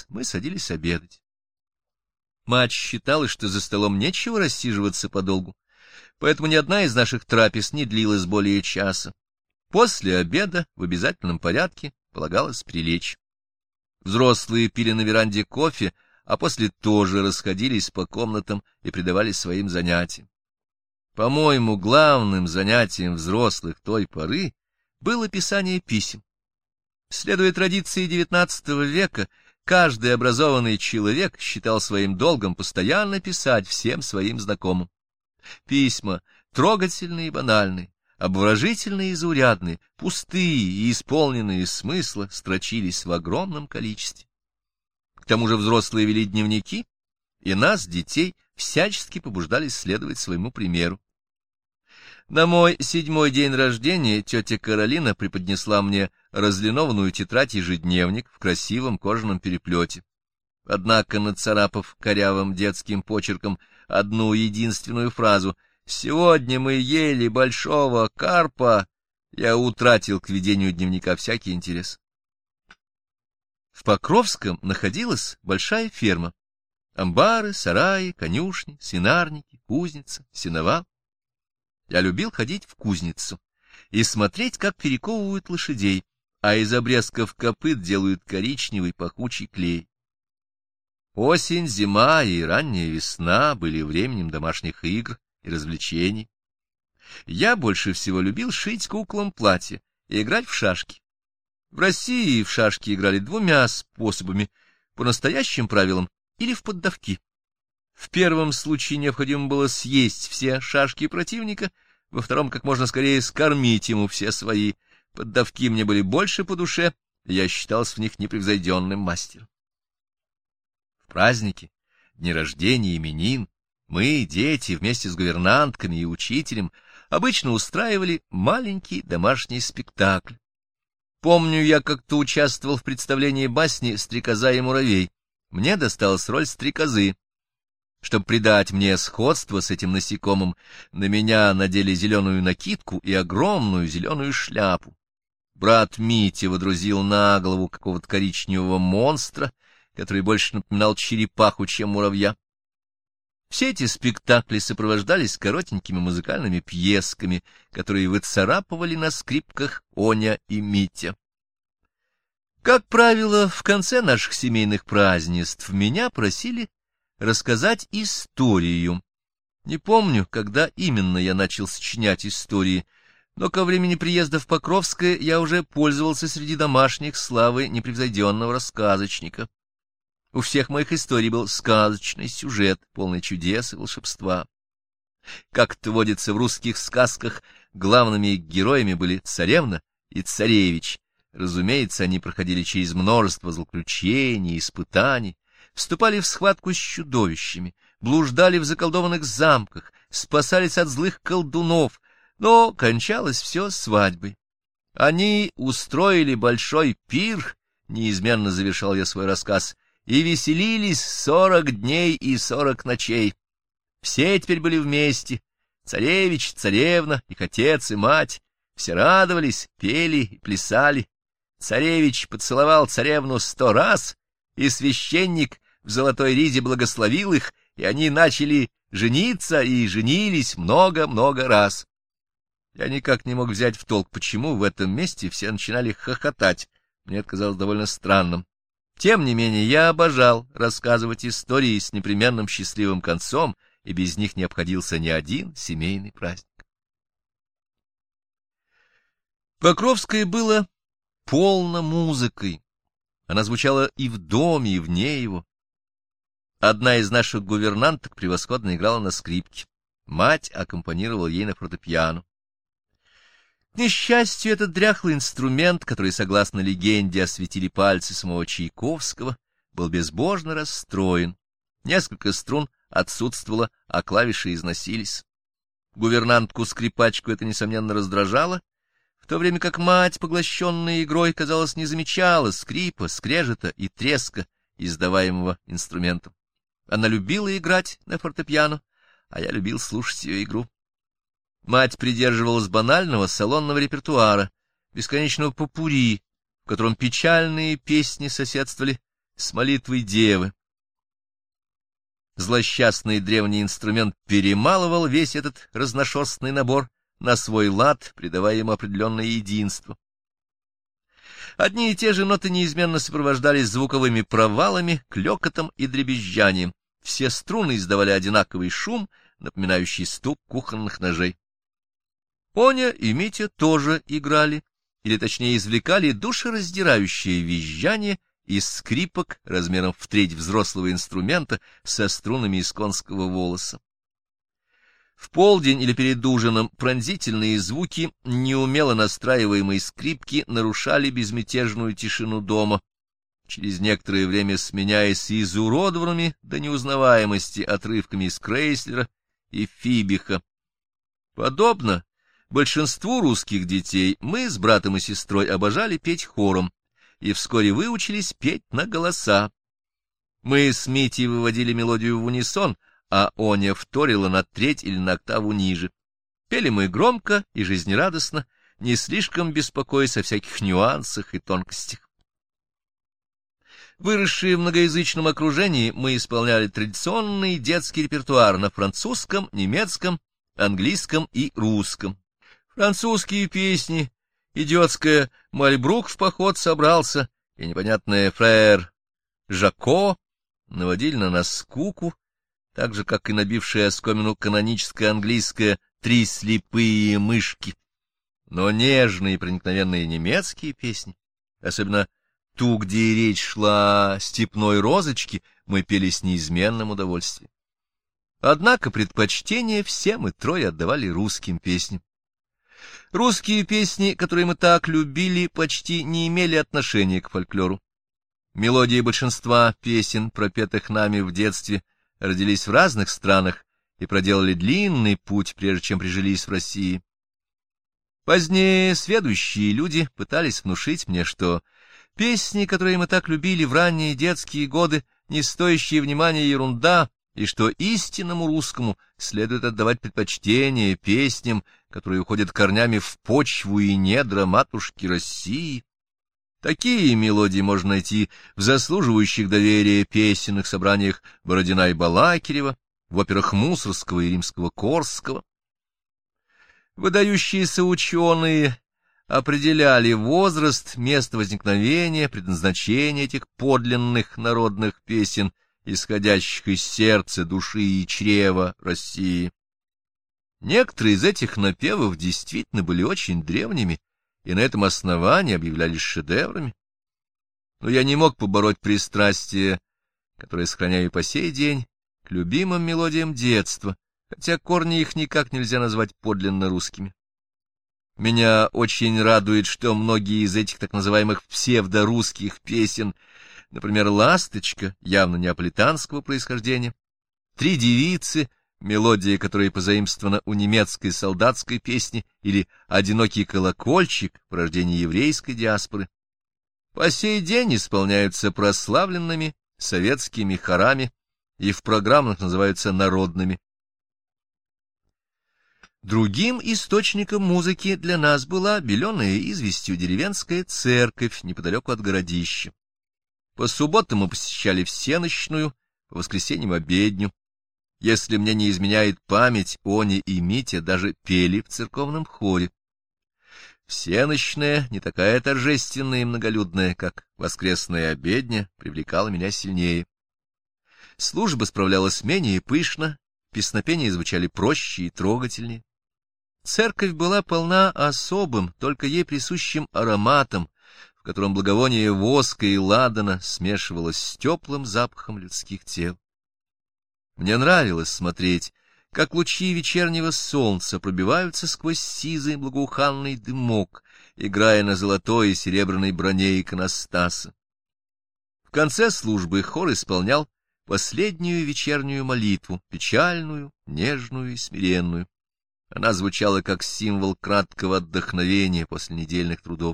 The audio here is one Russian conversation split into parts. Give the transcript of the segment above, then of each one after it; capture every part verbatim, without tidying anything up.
мы садились обедать. Мать считала, что за столом нечего рассиживаться подолгу, поэтому ни одна из наших трапез не длилась более часа. После обеда в обязательном порядке полагалось прилечь. Взрослые пили на веранде кофе, а после тоже расходились по комнатам и предавались своим занятиям. По-моему, главным занятием взрослых той поры было писание писем. Следуя традиции девятнадцатого века, каждый образованный человек считал своим долгом постоянно писать всем своим знакомым. Письма трогательные и банальные, обворожительные и заурядные, пустые и исполненные смысла строчились в огромном количестве. К тому же взрослые вели дневники, и нас, детей, всячески побуждали следовать своему примеру. На мой седьмой день рождения тетя Каролина преподнесла мне разлинованную тетрадь-ежедневник в красивом кожаном переплете. Однако, нацарапав корявым детским почерком одну единственную фразу «Сегодня мы ели большого карпа», я утратил к ведению дневника всякий интерес. В Покровском находилась большая ферма. Амбары, сараи, конюшни, свинарники, кузница, сеновал. Я любил ходить в кузницу и смотреть, как перековывают лошадей, а из обрезков копыт делают коричневый пахучий клей. Осень, зима и ранняя весна были временем домашних игр и развлечений. Я больше всего любил шить куклам платья и играть в шашки. В России в шашки играли двумя способами, по настоящим правилам или в поддавки. В первом случае необходимо было съесть все шашки противника, во втором как можно скорее скормить ему все свои. Поддавки мне были больше по душе, и я считался в них непревзойденным мастером. В праздники, дни рождения, именин, мы, дети, вместе с гувернантками и учителем, обычно устраивали маленький домашний спектакль. Помню, я как-то участвовал в представлении басни «Стрекоза и муравей». Мне досталась роль стрекозы. Чтобы придать мне сходство с этим насекомым, на меня надели зеленую накидку и огромную зеленую шляпу. Брат Митя водрузил на голову какого-то коричневого монстра, который больше напоминал черепаху, чем муравья. Все эти спектакли сопровождались коротенькими музыкальными пьесками, которые выцарапывали на скрипках Оня и Митя. Как правило, в конце наших семейных празднеств меня просили рассказать историю. Не помню, когда именно я начал сочинять истории, но ко времени приезда в Покровское я уже пользовался среди домашних славой непревзойденного рассказочника. У всех моих историй был сказочный сюжет, полный чудес и волшебства. Как это водится в русских сказках, главными героями были царевна и царевич. Разумеется, они проходили через множество злоключений и испытаний, вступали в схватку с чудовищами, блуждали в заколдованных замках, спасались от злых колдунов, но кончалось все свадьбой. Они устроили большой пир, неизменно завершал я свой рассказ, и веселились сорок дней и сорок ночей. Все теперь были вместе, царевич, царевна, их отец и мать, все радовались, пели и плясали. Царевич поцеловал царевну сто раз, и священник в золотой ризе благословил их, и они начали жениться и женились много-много раз. Я никак не мог взять в толк, почему в этом месте все начинали хохотать. Мне это казалось довольно странным. Тем не менее, я обожал рассказывать истории с непременным счастливым концом, и без них не обходился ни один семейный праздник. Покровское было полно музыкой. Она звучала и в доме, и вне его. Одна из наших гувернанток превосходно играла на скрипке. Мать аккомпанировала ей на фортепиано. К несчастью, этот дряхлый инструмент, который, согласно легенде, осветили пальцы самого Чайковского, был безбожно расстроен. Несколько струн отсутствовало, а клавиши износились. Гувернантку-скрипачку это, несомненно, раздражало, в то время как мать, поглощенная игрой, казалось, не замечала скрипа, скрежета и треска, издаваемого инструментом. Она любила играть на фортепиано, а я любил слушать ее игру. Мать придерживалась банального салонного репертуара, бесконечного попурри, в котором печальные песни соседствовали с молитвой Девы. Злосчастный древний инструмент перемалывал весь этот разношерстный набор на свой лад, придавая ему определенное единство. Одни и те же ноты неизменно сопровождались звуковыми провалами, клёкотом и дребезжанием. Все струны издавали одинаковый шум, напоминающий стук кухонных ножей. Оня и Митя тоже играли, или точнее извлекали душераздирающее визжание из скрипок размером в треть взрослого инструмента со струнами из конского волоса. В полдень или перед ужином пронзительные звуки неумело настраиваемой скрипки нарушали безмятежную тишину дома, через некоторое время сменяясь изуродованными до неузнаваемости отрывками из Крейслера и Фибиха. Подобно большинству русских детей, мы с братом и сестрой обожали петь хором и вскоре выучились петь на голоса. Мы с Митей выводили мелодию в унисон, а Оня вторила на треть или на октаву ниже. Пели мы громко и жизнерадостно, не слишком беспокоясь о всяких нюансах и тонкостях. Выросшие в многоязычном окружении, мы исполняли традиционный детский репертуар на французском, немецком, английском и русском. Французские песни, идиотская «Мальбрук в поход собрался» и непонятная «Фрère Жако» наводили на нас скуку, так же, как и набившая оскомину каноническая английская «Три слепые мышки». Но нежные и проникновенные немецкие песни, особенно ту, где речь шла о степной розочке, мы пели с неизменным удовольствием. Однако предпочтение все мы трое отдавали русским песням. Русские песни, которые мы так любили, почти не имели отношения к фольклору. Мелодии большинства песен, пропетых нами в детстве, родились в разных странах и проделали длинный путь, прежде чем прижились в России. Позднее сведущие люди пытались внушить мне, что песни, которые мы так любили в ранние детские годы, не стоящие внимания ерунда, и что истинному русскому следует отдавать предпочтение песням, которые уходят корнями в почву и недра матушки России. Такие мелодии можно найти в заслуживающих доверия песенных собраниях Бородина и Балакирева, в операх Мусорского и Римского-Корского. Выдающиеся ученые определяли возраст, место возникновения, предназначение этих подлинных народных песен, исходящих из сердца, души и чрева России. Некоторые из этих напевов действительно были очень древними, и на этом основании объявлялись шедеврами. Но я не мог побороть пристрастие, которое сохраняю по сей день, к любимым мелодиям детства, хотя корни их никак нельзя назвать подлинно русскими. Меня очень радует, что многие из этих так называемых псевдорусских песен, например, «Ласточка», явно неаполитанского происхождения, «Три девицы», мелодия, которая позаимствована у немецкой солдатской песни, или «Одинокий колокольчик», порождение еврейской диаспоры, по сей день исполняются прославленными советскими хорами и в программах называются народными. Другим источником музыки для нас была беленая известью деревенская церковь неподалеку от городища. По субботам мы посещали всенощную, по воскресеньям обедню. Если мне не изменяет память, Оня и Митя даже пели в церковном хоре. Всенощная, не такая торжественная и многолюдная, как воскресная обедня, привлекала меня сильнее. Служба справлялась менее пышно, песнопения звучали проще и трогательнее. Церковь была полна особым, только ей присущим ароматом, в котором благовоние воска и ладана смешивалось с теплым запахом людских тел. Мне нравилось смотреть, как лучи вечернего солнца пробиваются сквозь сизый благоуханный дымок, играя на золотой и серебряной броне иконостаса. В конце службы хор исполнял последнюю вечернюю молитву, печальную, нежную и смиренную. Она звучала как символ краткого отдохновения после недельных трудов.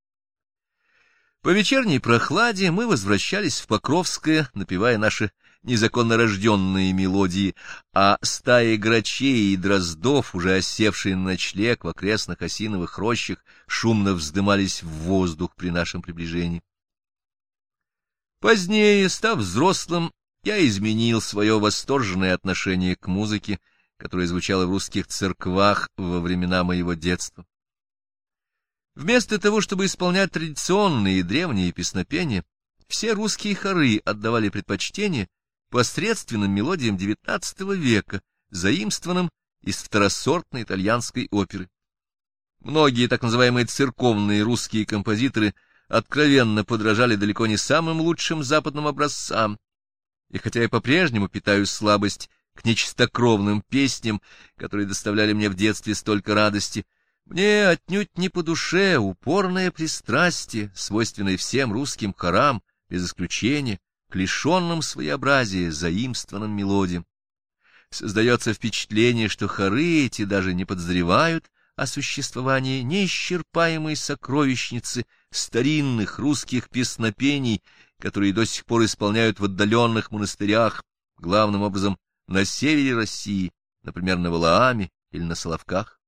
По вечерней прохладе мы возвращались в Покровское, напевая наши незаконно рожденные мелодии, а стаи грачей и дроздов, уже осевшие на ночлег в окрестных осиновых рощах, шумно вздымались в воздух при нашем приближении. Позднее, став взрослым, я изменил свое восторженное отношение к музыке, которая звучала в русских церквах во времена моего детства. Вместо того, чтобы исполнять традиционные и древние песнопения, все русские хоры отдавали предпочтение посредственным мелодиям девятнадцатого века, заимствованным из второсортной итальянской оперы. Многие так называемые церковные русские композиторы откровенно подражали далеко не самым лучшим западным образцам, и хотя я по-прежнему питаю слабость к нечистокровным песням, которые доставляли мне в детстве столько радости, мне отнюдь не по душе упорное пристрастие, свойственное всем русским хорам, без исключения, к лишенным своеобразия заимствованным мелодиям. Создается впечатление, что хоры эти даже не подозревают о существовании неисчерпаемой сокровищницы старинных русских песнопений, которые до сих пор исполняют в отдаленных монастырях, главным образом на севере России, например, на Валааме или на Соловках.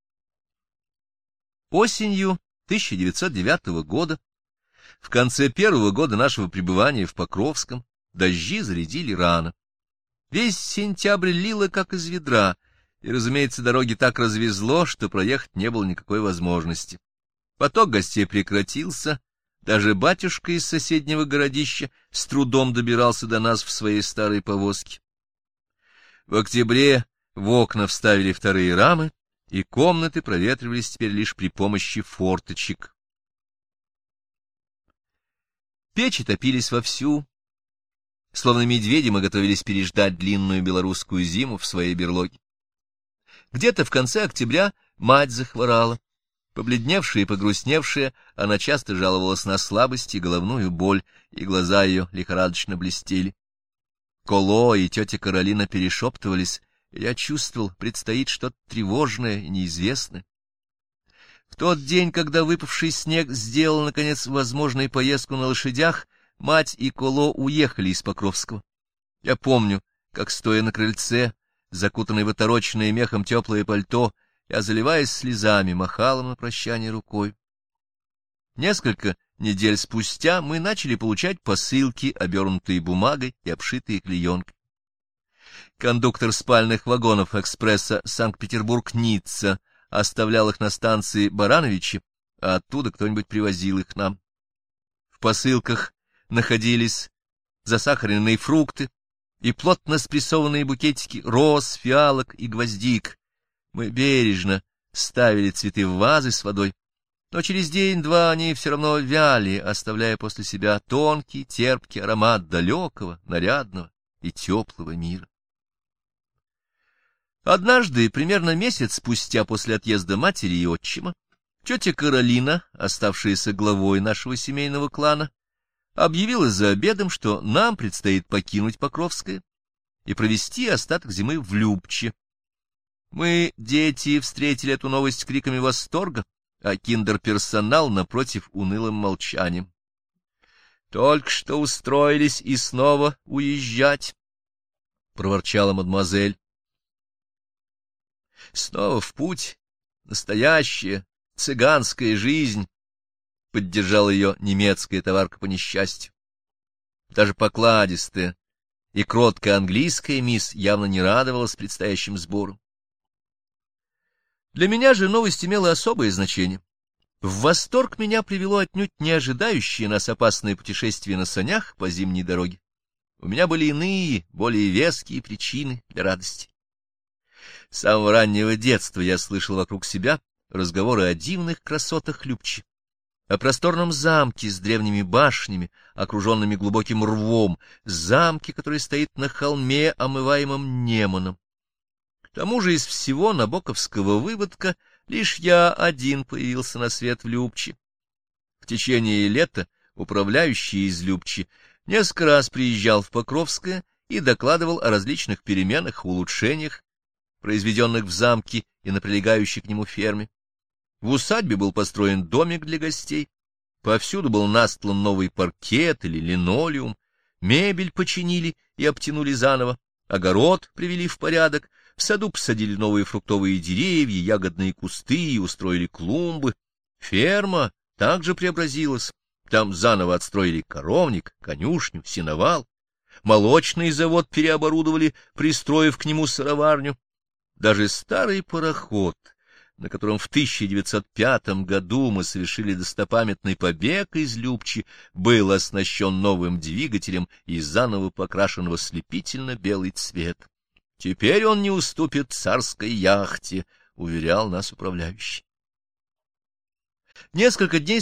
Осенью тысяча девятьсот девятого года, в конце первого года нашего пребывания в Покровском, дожди зарядили рано. Весь сентябрь лило, как из ведра, и, разумеется, дороги так развезло, что проехать не было никакой возможности. Поток гостей прекратился, даже батюшка из соседнего городища с трудом добирался до нас в своей старой повозке. В октябре в окна вставили вторые рамы, и комнаты проветривались теперь лишь при помощи форточек. Печи топились вовсю. Словно медведи мы готовились переждать длинную белорусскую зиму в своей берлоге. Где-то в конце октября мать захворала. Побледневшая и погрустневшая, она часто жаловалась на слабость и головную боль, и глаза ее лихорадочно блестели. Коло и тетя Каролина перешептывались, и я чувствовал, предстоит что-то тревожное и неизвестное. В тот день, когда выпавший снег сделал, наконец, возможной поездку на лошадях, мать и Коло уехали из Покровского. Я помню, как, стоя на крыльце, закутанный в отороченное мехом теплое пальто, я, заливаясь слезами, махал им на прощание рукой. Несколько недель спустя мы начали получать посылки, обернутые бумагой и обшитые клеенкой. Кондуктор спальных вагонов экспресса Санкт-Петербург-Ницца оставлял их на станции Барановичи, а оттуда кто-нибудь привозил их нам. В посылках находились засахаренные фрукты и плотно спрессованные букетики роз, фиалок и гвоздик. Мы бережно ставили цветы в вазы с водой, но через день-два они все равно вяли, оставляя после себя тонкий, терпкий аромат далекого, нарядного и теплого мира. Однажды, примерно месяц спустя после отъезда матери и отчима, тетя Каролина, оставшаяся главой нашего семейного клана, объявила за обедом, что нам предстоит покинуть Покровское и провести остаток зимы в Любче. Мы, дети, встретили эту новость криками восторга, а киндер-персонал, напротив, унылым молчанием. — Только что устроились и снова уезжать, — проворчала мадемуазель. — Снова в путь, настоящая цыганская жизнь, — поддержала ее немецкая товарка по несчастью. Даже покладистая и кроткая английская мисс явно не радовалась предстоящим сборам. Для меня же новость имела особое значение. В восторг меня привело отнюдь не ожидающее нас опасное путешествие на санях по зимней дороге. У меня были иные, более веские причины для радости. С самого раннего детства я слышал вокруг себя разговоры о дивных красотах Любчи, о просторном замке с древними башнями, окруженными глубоким рвом, замке, который стоит на холме, омываемом Неманом. К тому же из всего набоковского выводка лишь я один появился на свет в Любче. В течение лета управляющий из Любчи несколько раз приезжал в Покровское и докладывал о различных переменах и улучшениях, произведенных в замке и на прилегающей к нему ферме. В усадьбе был построен домик для гостей, повсюду был настлан новый паркет или линолеум, мебель починили и обтянули заново, огород привели в порядок, в саду посадили новые фруктовые деревья, ягодные кусты и устроили клумбы. Ферма также преобразилась, Там заново отстроили коровник, конюшню, сеновал. Молочный завод переоборудовали, пристроив к нему сыроварню. Даже старый пароход, на котором в тысяча девятьсот пятом году мы совершили достопамятный побег из Любчи, был оснащен новым двигателем и заново покрашен в ослепительно-белый цвет. Теперь он не уступит царской яхте, — уверял нас управляющий. Несколько дней